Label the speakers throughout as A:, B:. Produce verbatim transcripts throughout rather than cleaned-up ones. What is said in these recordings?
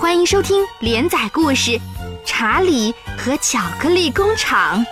A: 欢迎收听连载故事《查理和巧克力工厂》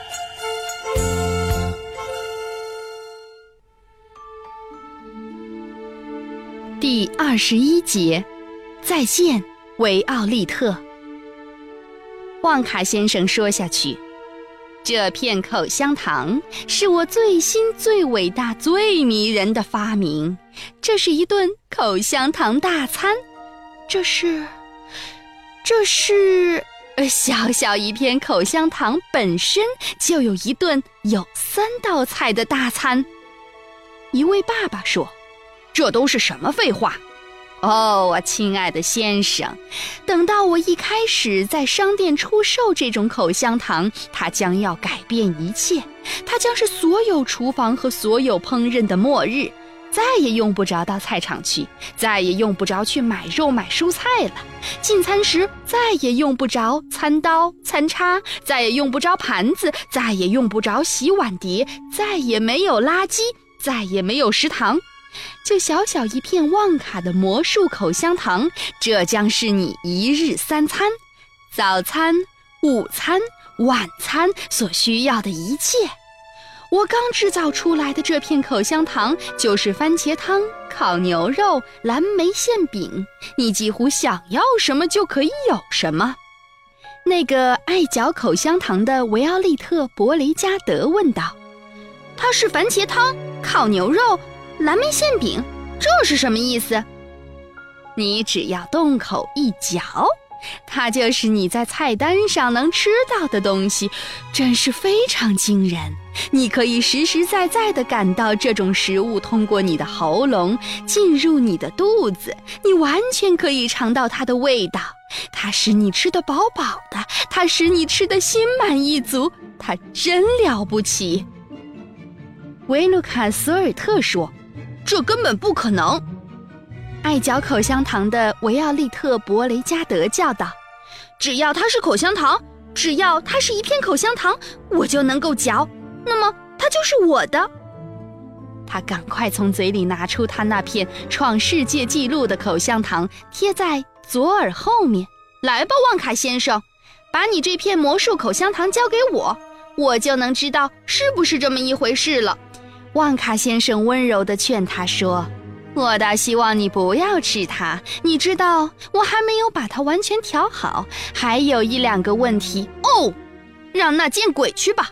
A: 第二十一节，再见，维奥利特。旺卡先生说下去，这片口香糖是我最新、最伟大、最迷人的发明。这是一顿口香糖大餐，这是，这是，呃，小小一片口香糖本身就有一顿有三道菜的大餐。一位爸爸说：“这都是什么废话？”哦，我亲爱的先生，等到我一开始在商店出售这种口香糖，它将要改变一切，它将是所有厨房和所有烹饪的末日。再也用不着到菜场去，再也用不着去买肉买蔬菜了。进餐时再也用不着餐刀餐叉，再也用不着盘子，再也用不着洗碗碟，再也没有垃圾，再也没有食堂。就小小一片旺卡的魔术口香糖，这将是你一日三餐，早餐、午餐、晚餐所需要的一切。我刚制造出来的这片口香糖就是番茄汤、烤牛肉、蓝莓馅饼，你几乎想要什么就可以有什么。那个爱嚼口香糖的维奥利特·伯雷加德问道：“它是番茄汤、烤牛肉、蓝莓馅饼，这是什么意思？”你只要动口一嚼，它就是你在菜单上能吃到的东西，真是非常惊人。你可以实实在在地感到这种食物通过你的喉咙进入你的肚子，你完全可以尝到它的味道。它使你吃得饱饱的，它使你吃得心满意足，它真了不起。维卢卡·索尔特说：“这根本不可能。”爱嚼口香糖的维奥利特·伯雷加德叫道：“只要它是口香糖，只要它是一片口香糖，我就能够嚼，那么它就是我的。”他赶快从嘴里拿出他那片创世界纪录的口香糖，贴在左耳后面。“来吧，旺卡先生，把你这片魔术口香糖交给我，我就能知道是不是这么一回事了。”旺卡先生温柔地劝他说：“我倒希望你不要吃它，你知道我还没有把它完全调好，还有一两个问题。”“哦，让那见鬼去吧！”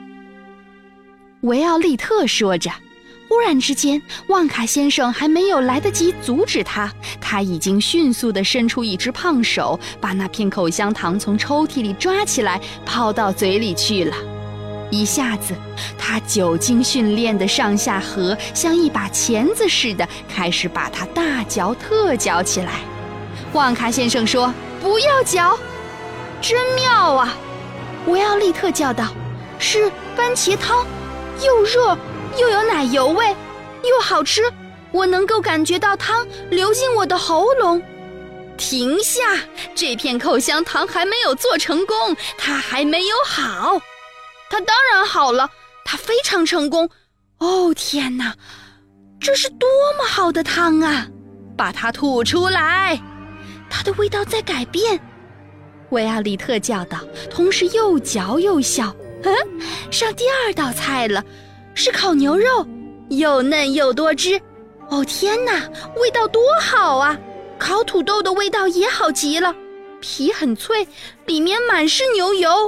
A: 维奥利特说着，忽然之间，旺卡先生还没有来得及阻止他，他已经迅速地伸出一只胖手，把那片口香糖从抽屉里抓起来，抛到嘴里去了。一下子，他久经训练的上下颌像一把钳子似的，开始把它大嚼特嚼起来。旺卡先生说：“不要嚼！”“真妙啊！”维奥利特叫道，“是番茄汤，又热又有奶油味，又好吃，我能够感觉到汤流进我的喉咙。”“停下！这片口香糖还没有做成功，它还没有好。”“它当然好了，它非常成功。哦，天哪，这是多么好的汤啊！把它吐出来，它的味道在改变。”维奥利特叫道，同时又嚼又笑。“嗯，上第二道菜了，是烤牛肉，又嫩又多汁。哦，天哪，味道多好啊！烤土豆的味道也好极了，皮很脆，里面满是牛油。”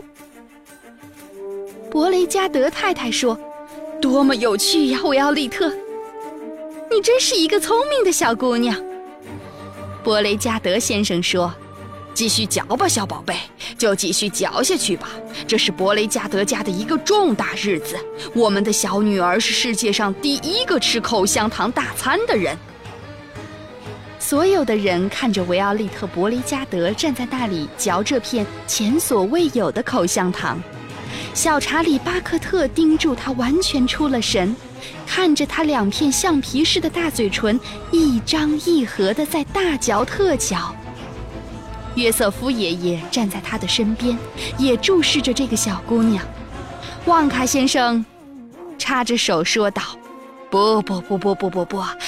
A: 伯雷加德太太说：“多么有趣呀，维奥利特！你真是一个聪明的小姑娘。”伯雷加德先生说：“继续嚼吧，小宝贝，就继续嚼下去吧。这是伯雷加德家的一个重大日子，我们的小女儿是世界上第一个吃口香糖大餐的人。”所有的人看着维奥利特·伯雷加德站在那里嚼这片前所未有的口香糖。小查理·巴克特盯住他，完全出了神，看着他两片橡皮似的大嘴唇一张一合地在大嚼特嚼。约瑟夫爷爷站在他的身边，也注视着这个小姑娘。旺卡先生插着手说道：“不不不不不不不，她还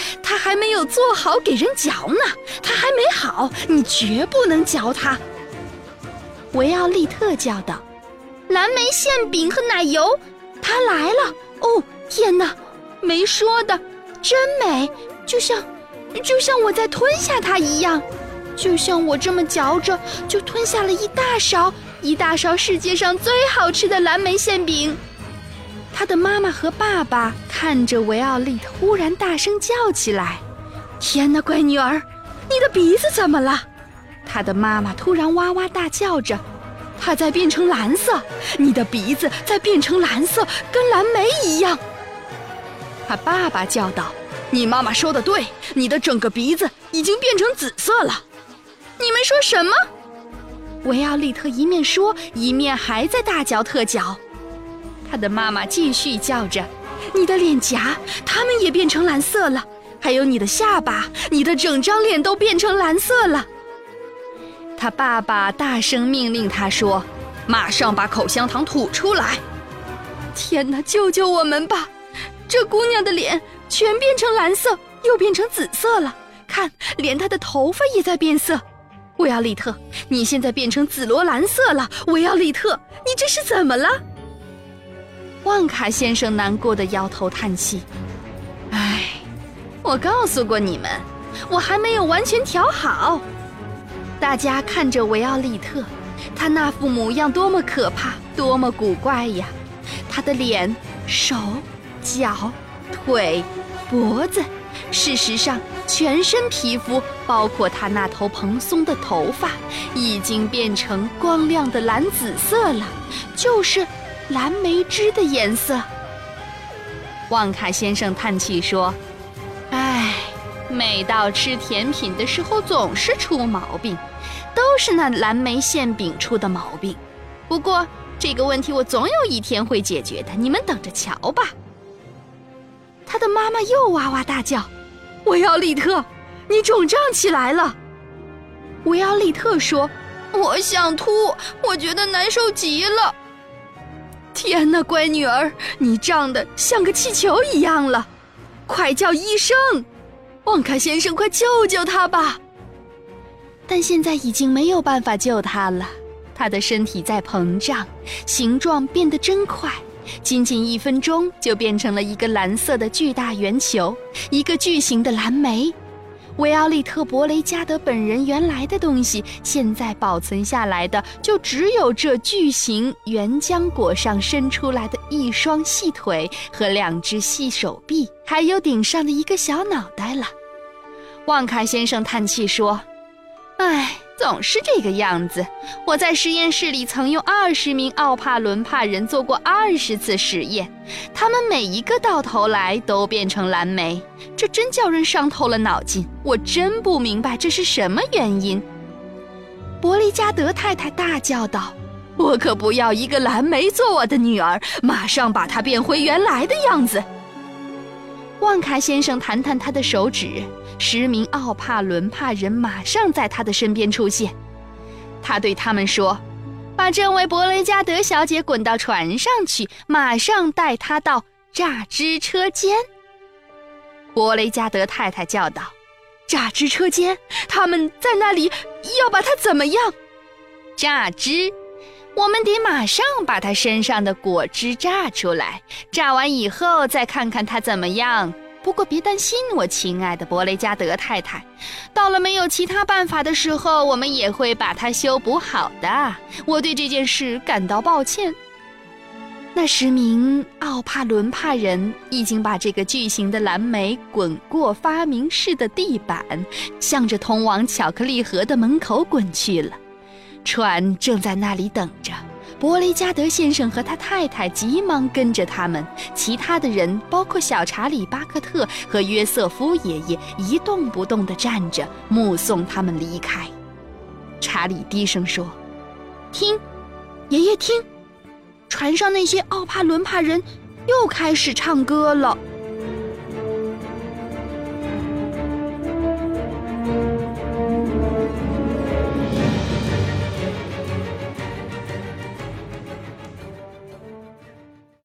A: 还没有做好给人嚼呢，它还没好，你绝不能嚼它。”维奥利特叫道：“蓝莓馅饼和奶油，它来了！哦，天哪，没说的，真美，就像就像我在吞下它一样，就像我这么嚼着就吞下了一大勺一大勺世界上最好吃的蓝莓馅饼。”他的妈妈和爸爸看着维奥利特忽然大声叫起来：“天哪，乖女儿，你的鼻子怎么了？”他的妈妈突然哇哇大叫着：“它在变成蓝色，你的鼻子在变成蓝色，跟蓝莓一样。”他爸爸叫道：“你妈妈说的对，你的整个鼻子已经变成紫色了。”“你们说什么？”维奥利特一面说，一面还在大嚼特嚼。他的妈妈继续叫着：“你的脸颊，它们也变成蓝色了，还有你的下巴，你的整张脸都变成蓝色了。”他爸爸大声命令他说：“马上把口香糖吐出来！”天哪，救救我们吧！这姑娘的脸全变成蓝色，又变成紫色了，看，连她的头发也在变色。维奥利特，你现在变成紫罗兰色了。维奥利特，你这是怎么了？旺卡先生难过的摇头叹气：“唉，我告诉过你们，我还没有完全调好。”大家看着维奥利特，他那副模样多么可怕，多么古怪呀！他的脸、手、脚、腿、脖子，事实上全身皮肤，包括他那头蓬松的头发，已经变成光亮的蓝紫色了，就是蓝莓汁的颜色。旺卡先生叹气说：“唉，每到吃甜品的时候总是出毛病，都是那蓝莓馅饼出的毛病。不过这个问题我总有一天会解决的，你们等着瞧吧。”他的妈妈又哇哇大叫：“维奥利特，你肿胀起来了！”维奥利特说：“我想吐，我觉得难受极了。”天哪，乖女儿，你胀得像个气球一样了，快叫医生！旺卡先生，快救救他吧！但现在已经没有办法救他了，他的身体在膨胀，形状变得真快，仅仅一分钟就变成了一个蓝色的巨大圆球，一个巨型的蓝莓。维奥利特·伯雷加德本人原来的东西，现在保存下来的就只有这巨型圆浆果上伸出来的一双细腿和两只细手臂，还有顶上的一个小脑袋了。旺卡先生叹气说：“唉，总是这个样子。我在实验室里曾用二十名奥帕伦帕人做过二十次实验，他们每一个到头来都变成蓝莓，这真叫人伤透了脑筋。我真不明白这是什么原因。”伯利加德太太大叫道：“我可不要一个蓝莓做我的女儿，马上把她变回原来的样子。”旺卡先生弹弹他的手指，十名奥帕伦帕人马上在他的身边出现。他对他们说：“把这位伯雷加德小姐滚到船上去，马上带她到榨汁车间。”伯雷加德太太叫道：“榨汁车间？他们在那里要把她怎么样？”“榨汁，我们得马上把她身上的果汁榨出来，榨完以后再看看她怎么样。不过别担心，我亲爱的伯雷加德太太，到了没有其他办法的时候，我们也会把它修补好的。我对这件事感到抱歉。”那十名奥帕伦帕人已经把这个巨型的蓝莓滚过发明室的地板，向着通往巧克力河的门口滚去了。船正在那里等着，伯雷加德先生和他太太急忙跟着他们，其他的人包括小查理·巴克特和约瑟夫爷爷一动不动地站着目送他们离开。查理低声说：“听，爷爷听，船上那些奥帕伦帕人又开始唱歌了。”